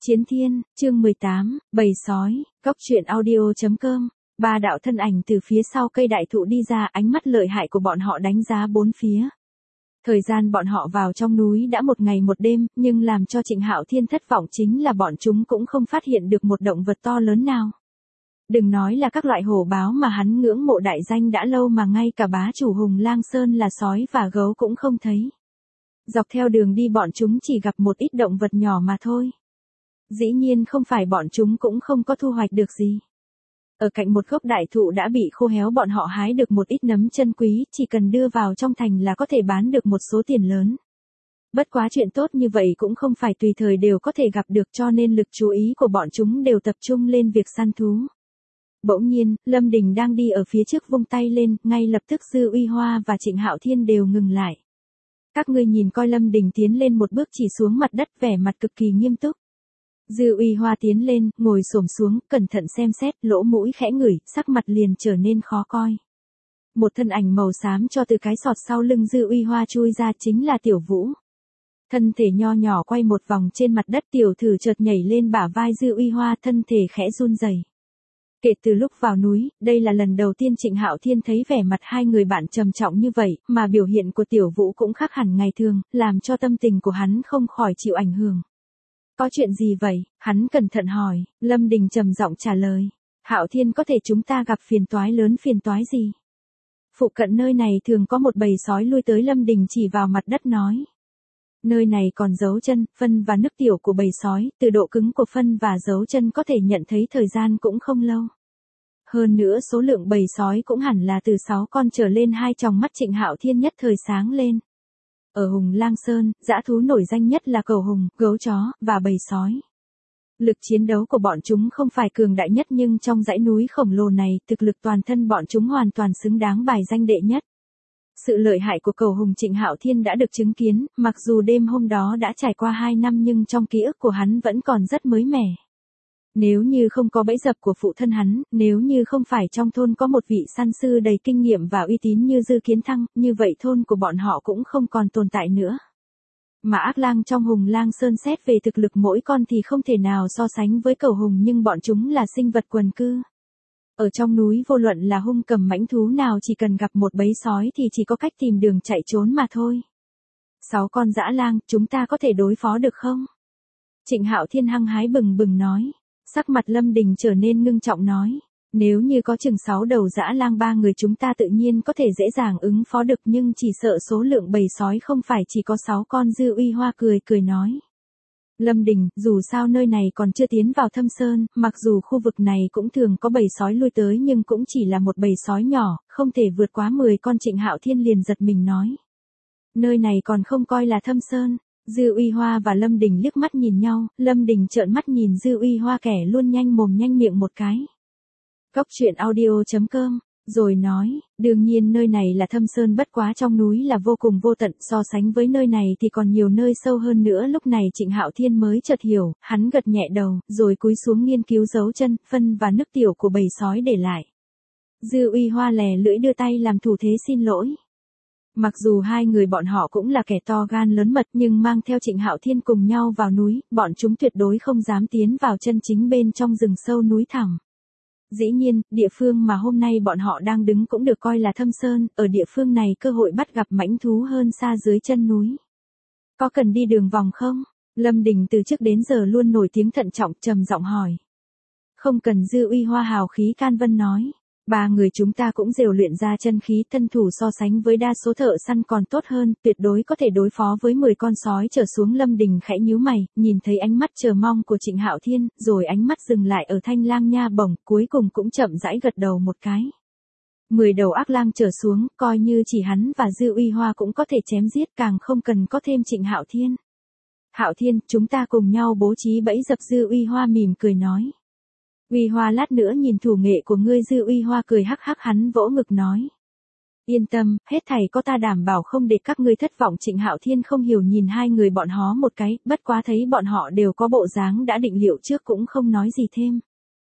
Chiến Thiên, chương 18, Bầy Sói, Cốc truyện audio.com. Ba đạo thân ảnh từ phía sau cây đại thụ đi ra, ánh mắt lợi hại của bọn họ đánh giá bốn phía. Thời gian bọn họ vào trong núi đã một ngày một đêm, nhưng làm cho Trịnh Hạo Thiên thất vọng chính là bọn chúng cũng không phát hiện được một động vật to lớn nào. Đừng nói là các loại hổ báo mà hắn ngưỡng mộ đại danh đã lâu mà ngay cả bá chủ Hùng Lang Sơn là sói và gấu cũng không thấy. Dọc theo đường đi bọn chúng chỉ gặp một ít động vật nhỏ mà thôi. Dĩ nhiên không phải bọn chúng cũng không có thu hoạch được gì. Ở cạnh một gốc đại thụ đã bị khô héo bọn họ hái được một ít nấm chân quý, chỉ cần đưa vào trong thành là có thể bán được một số tiền lớn. Bất quá chuyện tốt như vậy cũng không phải tùy thời đều có thể gặp được, cho nên lực chú ý của bọn chúng đều tập trung lên việc săn thú. Bỗng nhiên, Lâm Đình đang đi ở phía trước vung tay lên, ngay lập tức Dư Uy Hoa và Trịnh Hạo Thiên đều ngừng lại. Các ngươi nhìn coi. Lâm Đình tiến lên một bước chỉ xuống mặt đất, vẻ mặt cực kỳ nghiêm túc. Dư Uy Hoa tiến lên, ngồi xổm xuống, cẩn thận xem xét, lỗ mũi khẽ ngửi, sắc mặt liền trở nên khó coi. Một thân ảnh màu xám cho từ cái sọt sau lưng Dư Uy Hoa chui ra, chính là Tiểu Vũ. Thân thể nho nhỏ quay một vòng trên mặt đất, tiểu thử chợt nhảy lên bả vai Dư Uy Hoa, thân thể khẽ run rẩy. Kể từ lúc vào núi, đây là lần đầu tiên Trịnh Hạo Thiên thấy vẻ mặt hai người bạn trầm trọng như vậy, mà biểu hiện của Tiểu Vũ cũng khác hẳn ngày thường, làm cho tâm tình của hắn không khỏi chịu ảnh hưởng. Có chuyện gì vậy? Hắn cẩn thận hỏi. Lâm Đình trầm giọng trả lời. Hạo Thiên, có thể chúng ta gặp phiền toái lớn. Phiền toái gì? Phụ cận nơi này thường có một bầy sói lui tới. Lâm Đình chỉ vào mặt đất nói. Nơi này còn dấu chân, phân và nước tiểu của bầy sói, từ độ cứng của phân và dấu chân có thể nhận thấy thời gian cũng không lâu. Hơn nữa số lượng bầy sói cũng hẳn là từ 6 con trở lên. Hai tròng mắt Trịnh Hạo Thiên nhất thời sáng lên. Ở Hùng Lang Sơn, dã thú nổi danh nhất là cẩu hùng, gấu chó, và bầy sói. Lực chiến đấu của bọn chúng không phải cường đại nhất, nhưng trong dãy núi khổng lồ này, thực lực toàn thân bọn chúng hoàn toàn xứng đáng bài danh đệ nhất. Sự lợi hại của cẩu hùng Trịnh Hạo Thiên đã được chứng kiến, mặc dù đêm hôm đó đã trải qua 2 năm nhưng trong ký ức của hắn vẫn còn rất mới mẻ. Nếu như không có bẫy dập của phụ thân hắn, nếu như không phải trong thôn có một vị săn sư đầy kinh nghiệm và uy tín như Dư Kiến Thăng, như vậy thôn của bọn họ cũng không còn tồn tại nữa. Mà ác lang trong Hùng Lang Sơn xét về thực lực mỗi con thì không thể nào so sánh với cẩu hùng, nhưng bọn chúng là sinh vật quần cư. Ở trong núi vô luận là hung cầm mãnh thú nào, chỉ cần gặp một bầy sói thì chỉ có cách tìm đường chạy trốn mà thôi. 6 con dã lang, chúng ta có thể đối phó được không? Trịnh Hạo Thiên hăng hái bừng bừng nói. Sắc mặt Lâm Đình trở nên ngưng trọng nói. Nếu như có chừng 6 đầu dã lang 3 người chúng ta tự nhiên có thể dễ dàng ứng phó được, nhưng chỉ sợ số lượng bầy sói không phải chỉ có 6 con. Dư Uy Hoa cười nói. Lâm Đình, dù sao nơi này còn chưa tiến vào thâm sơn, mặc dù khu vực này cũng thường có bầy sói lui tới nhưng cũng chỉ là một bầy sói nhỏ, không thể vượt quá 10 con. Trịnh Hạo Thiên liền giật mình nói. Nơi này còn không coi là thâm sơn. Dư Uy Hoa và Lâm Đình liếc mắt nhìn nhau, Lâm Đình trợn mắt nhìn Dư Uy Hoa kẻ luôn nhanh mồm nhanh miệng một cái. Cốc truyện audio.com, rồi nói, đương nhiên nơi này là thâm sơn, bất quá trong núi là vô cùng vô tận, so sánh với nơi này thì còn nhiều nơi sâu hơn nữa. Lúc này Trịnh Hạo Thiên mới chợt hiểu, hắn gật nhẹ đầu, rồi cúi xuống nghiên cứu dấu chân, phân và nước tiểu của bầy sói để lại. Dư Uy Hoa lè lưỡi đưa tay làm thủ thế xin lỗi. Mặc dù hai người bọn họ cũng là kẻ to gan lớn mật, nhưng mang theo Trịnh Hạo Thiên cùng nhau vào núi, bọn chúng tuyệt đối không dám tiến vào chân chính bên trong rừng sâu núi thẳm. Dĩ nhiên, địa phương mà hôm nay bọn họ đang đứng cũng được coi là thâm sơn, ở địa phương này cơ hội bắt gặp mãnh thú hơn xa dưới chân núi. Có cần đi đường vòng không? Lâm Đình từ trước đến giờ luôn nổi tiếng thận trọng, trầm giọng hỏi. Không cần. Dư Uy Hoa hào khí can vân nói. 3 người chúng ta cũng rèn luyện ra chân khí, thân thủ so sánh với đa số thợ săn còn tốt hơn, tuyệt đối có thể đối phó với 10 con sói trở xuống. Lâm Đình khẽ nhíu mày, nhìn thấy ánh mắt chờ mong của Trịnh Hạo Thiên, rồi ánh mắt dừng lại ở Thanh Lang nha bổng, cuối cùng cũng chậm rãi gật đầu một cái. 10 đầu ác lang trở xuống, coi như chỉ hắn và Dư Uy Hoa cũng có thể chém giết, càng không cần có thêm Trịnh Hạo Thiên. Hạo Thiên, chúng ta cùng nhau bố trí bẫy dập. Dư Uy Hoa mỉm cười nói. Uy Hoa, lát nữa nhìn thủ nghệ của ngươi. Dư Uy Hoa cười hắc hắc, hắn vỗ ngực nói. Yên tâm, hết thảy có ta đảm bảo không để các ngươi thất vọng. Trịnh Hạo Thiên không hiểu nhìn hai người bọn họ một cái, bất quá thấy bọn họ đều có bộ dáng đã định liệu trước cũng không nói gì thêm.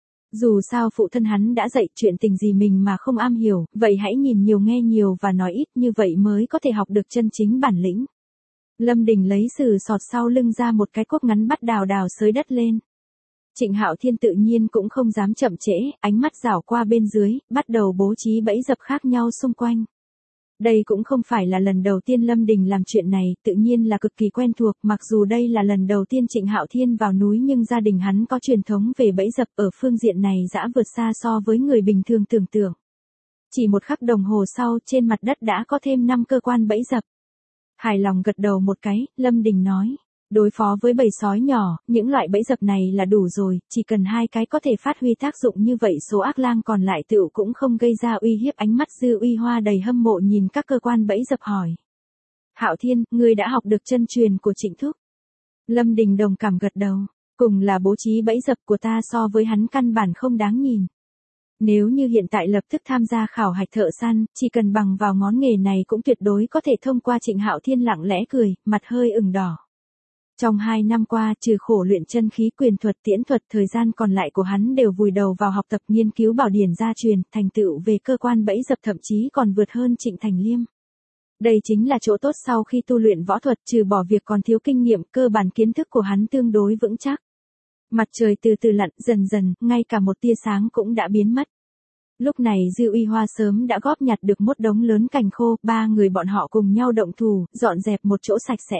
Dù sao phụ thân hắn đã dạy, chuyện tình gì mình mà không am hiểu, vậy hãy nhìn nhiều nghe nhiều và nói ít, như vậy mới có thể học được chân chính bản lĩnh. Lâm Đình lấy sừ sọt sau lưng ra một cái cuốc ngắn, bắt đào đào xới đất lên. Trịnh Hạo Thiên tự nhiên cũng không dám chậm trễ, ánh mắt dảo qua bên dưới, bắt đầu bố trí bẫy dập khác nhau xung quanh. Đây cũng không phải là lần đầu tiên Lâm Đình làm chuyện này, tự nhiên là cực kỳ quen thuộc, mặc dù đây là lần đầu tiên Trịnh Hạo Thiên vào núi nhưng gia đình hắn có truyền thống về bẫy dập ở phương diện này đã vượt xa so với người bình thường tưởng tượng. Chỉ một khắc đồng hồ sau, trên mặt đất đã có thêm 5 cơ quan bẫy dập. Hài lòng gật đầu một cái, Lâm Đình nói. Đối phó với bầy sói nhỏ, những loại bẫy dập này là đủ rồi, chỉ cần 2 cái có thể phát huy tác dụng như vậy số ác lang còn lại tựu cũng không gây ra uy hiếp. Ánh mắt Dư Uy Hoa đầy hâm mộ nhìn các cơ quan bẫy dập hỏi. Hạo Thiên, ngươi đã học được chân truyền của Trịnh Thúc. Lâm Đình đồng cảm gật đầu, cùng là bố trí bẫy dập của ta so với hắn căn bản không đáng nhìn. Nếu như hiện tại lập tức tham gia khảo hạch thợ săn, chỉ cần bằng vào ngón nghề này cũng tuyệt đối có thể thông qua. Trịnh Hạo Thiên lặng lẽ cười, mặt hơi ửng đỏ. Trong 2 năm qua, trừ khổ luyện chân khí quyền thuật tiễn thuật, thời gian còn lại của hắn đều vùi đầu vào học tập nghiên cứu bảo điển gia truyền, thành tựu về cơ quan bẫy dập thậm chí còn vượt hơn Trịnh Thành Liêm. Đây chính là chỗ tốt sau khi tu luyện võ thuật, trừ bỏ việc còn thiếu kinh nghiệm, cơ bản kiến thức của hắn tương đối vững chắc. Mặt trời từ từ lặn, dần dần, ngay cả một tia sáng cũng đã biến mất. Lúc này Dư Uy Hoa sớm đã góp nhặt được một đống lớn cành khô, 3 người bọn họ cùng nhau động thủ, dọn dẹp một chỗ sạch sẽ.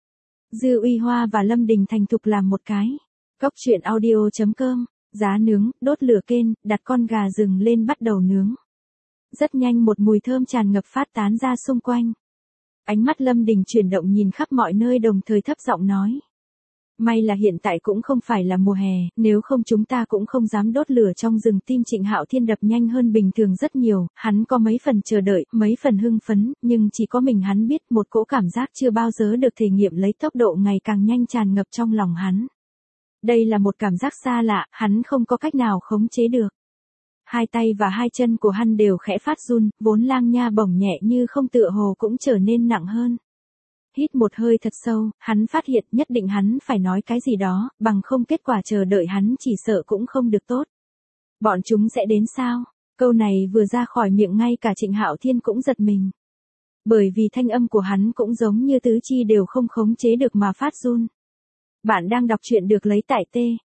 Dư Uy Hoa và Lâm Đình thành thục làm một cái. Góc truyện audio.com, giá nướng, đốt lửa kênh, đặt con gà rừng lên bắt đầu nướng. Rất nhanh một mùi thơm tràn ngập phát tán ra xung quanh. Ánh mắt Lâm Đình chuyển động nhìn khắp mọi nơi đồng thời thấp giọng nói. May là hiện tại cũng không phải là mùa hè, nếu không chúng ta cũng không dám đốt lửa trong rừng. Tim Trịnh Hạo Thiên đập nhanh hơn bình thường rất nhiều, hắn có mấy phần chờ đợi, mấy phần hưng phấn, nhưng chỉ có mình hắn biết một cỗ cảm giác chưa bao giờ được thể nghiệm lấy tốc độ ngày càng nhanh tràn ngập trong lòng hắn. Đây là một cảm giác xa lạ, hắn không có cách nào khống chế được. 2 tay và 2 chân của hắn đều khẽ phát run, vốn lang nha bổng nhẹ như không tựa hồ cũng trở nên nặng hơn. Hít một hơi thật sâu, hắn phát hiện nhất định hắn phải nói cái gì đó, bằng không kết quả chờ đợi hắn chỉ sợ cũng không được tốt. Bọn chúng sẽ đến sao? Câu này vừa ra khỏi miệng ngay cả Trịnh Hạo Thiên cũng giật mình. Bởi vì thanh âm của hắn cũng giống như tứ chi đều không khống chế được mà phát run. Bạn đang đọc truyện được lấy tại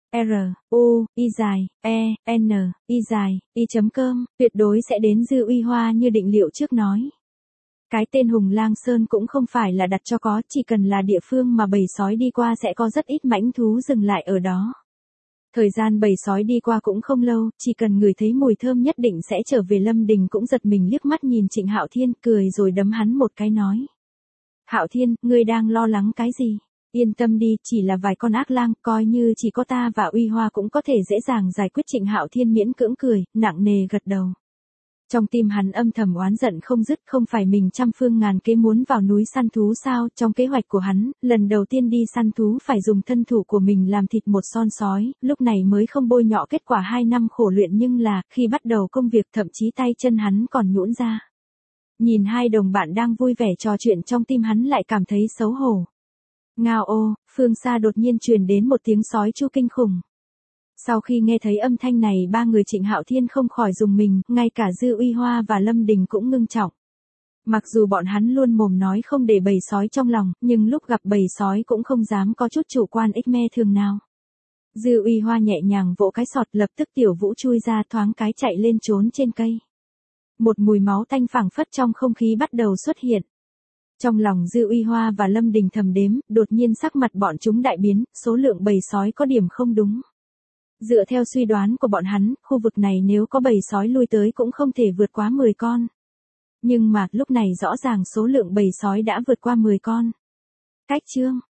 truy.com, tuyệt đối sẽ đến. Dư Uy Hoa như định liệu trước nói. Cái tên Hùng Lang Sơn cũng không phải là đặt cho có, chỉ cần là địa phương mà bầy sói đi qua sẽ có rất ít mãnh thú dừng lại ở đó. Thời gian bầy sói đi qua cũng không lâu, chỉ cần ngửi thấy mùi thơm nhất định sẽ trở về. Lâm Đình cũng giật mình liếc mắt nhìn Trịnh Hạo Thiên, cười rồi đấm hắn một cái nói. Hạo Thiên, ngươi đang lo lắng cái gì? Yên tâm đi, chỉ là vài con ác lang, coi như chỉ có ta và Uy Hoa cũng có thể dễ dàng giải quyết. Trịnh Hạo Thiên miễn cưỡng cười, nặng nề gật đầu. Trong tim hắn âm thầm oán giận không dứt, không phải mình trăm phương ngàn kế muốn vào núi săn thú sao? Trong kế hoạch của hắn, lần đầu tiên đi săn thú phải dùng thân thủ của mình làm thịt một con sói, lúc này mới không bôi nhọ kết quả 2 năm khổ luyện, nhưng là, khi bắt đầu công việc thậm chí tay chân hắn còn nhũn ra. Nhìn 2 đồng bạn đang vui vẻ trò chuyện, trong tim hắn lại cảm thấy xấu hổ. Ngao ô, phương xa đột nhiên truyền đến một tiếng sói tru kinh khủng. Sau khi nghe thấy âm thanh này, 3 người Trịnh Hạo Thiên không khỏi rùng mình, ngay cả Dư Uy Hoa và Lâm Đình cũng ngưng trọng. Mặc dù bọn hắn luôn mồm nói không để bầy sói trong lòng, nhưng lúc gặp bầy sói cũng không dám có chút chủ quan ích me thường nào. Dư Uy Hoa nhẹ nhàng vỗ cái sọt, lập tức Tiểu Vũ chui ra thoáng cái chạy lên trốn trên cây. Một mùi máu tanh phảng phất trong không khí bắt đầu xuất hiện. Trong lòng Dư Uy Hoa và Lâm Đình thầm đếm, đột nhiên sắc mặt bọn chúng đại biến, số lượng bầy sói có điểm không đúng. Dựa theo suy đoán của bọn hắn, khu vực này nếu có bầy sói lui tới cũng không thể vượt quá 10 con. Nhưng mà, lúc này rõ ràng số lượng bầy sói đã vượt qua 10 con. Cách chương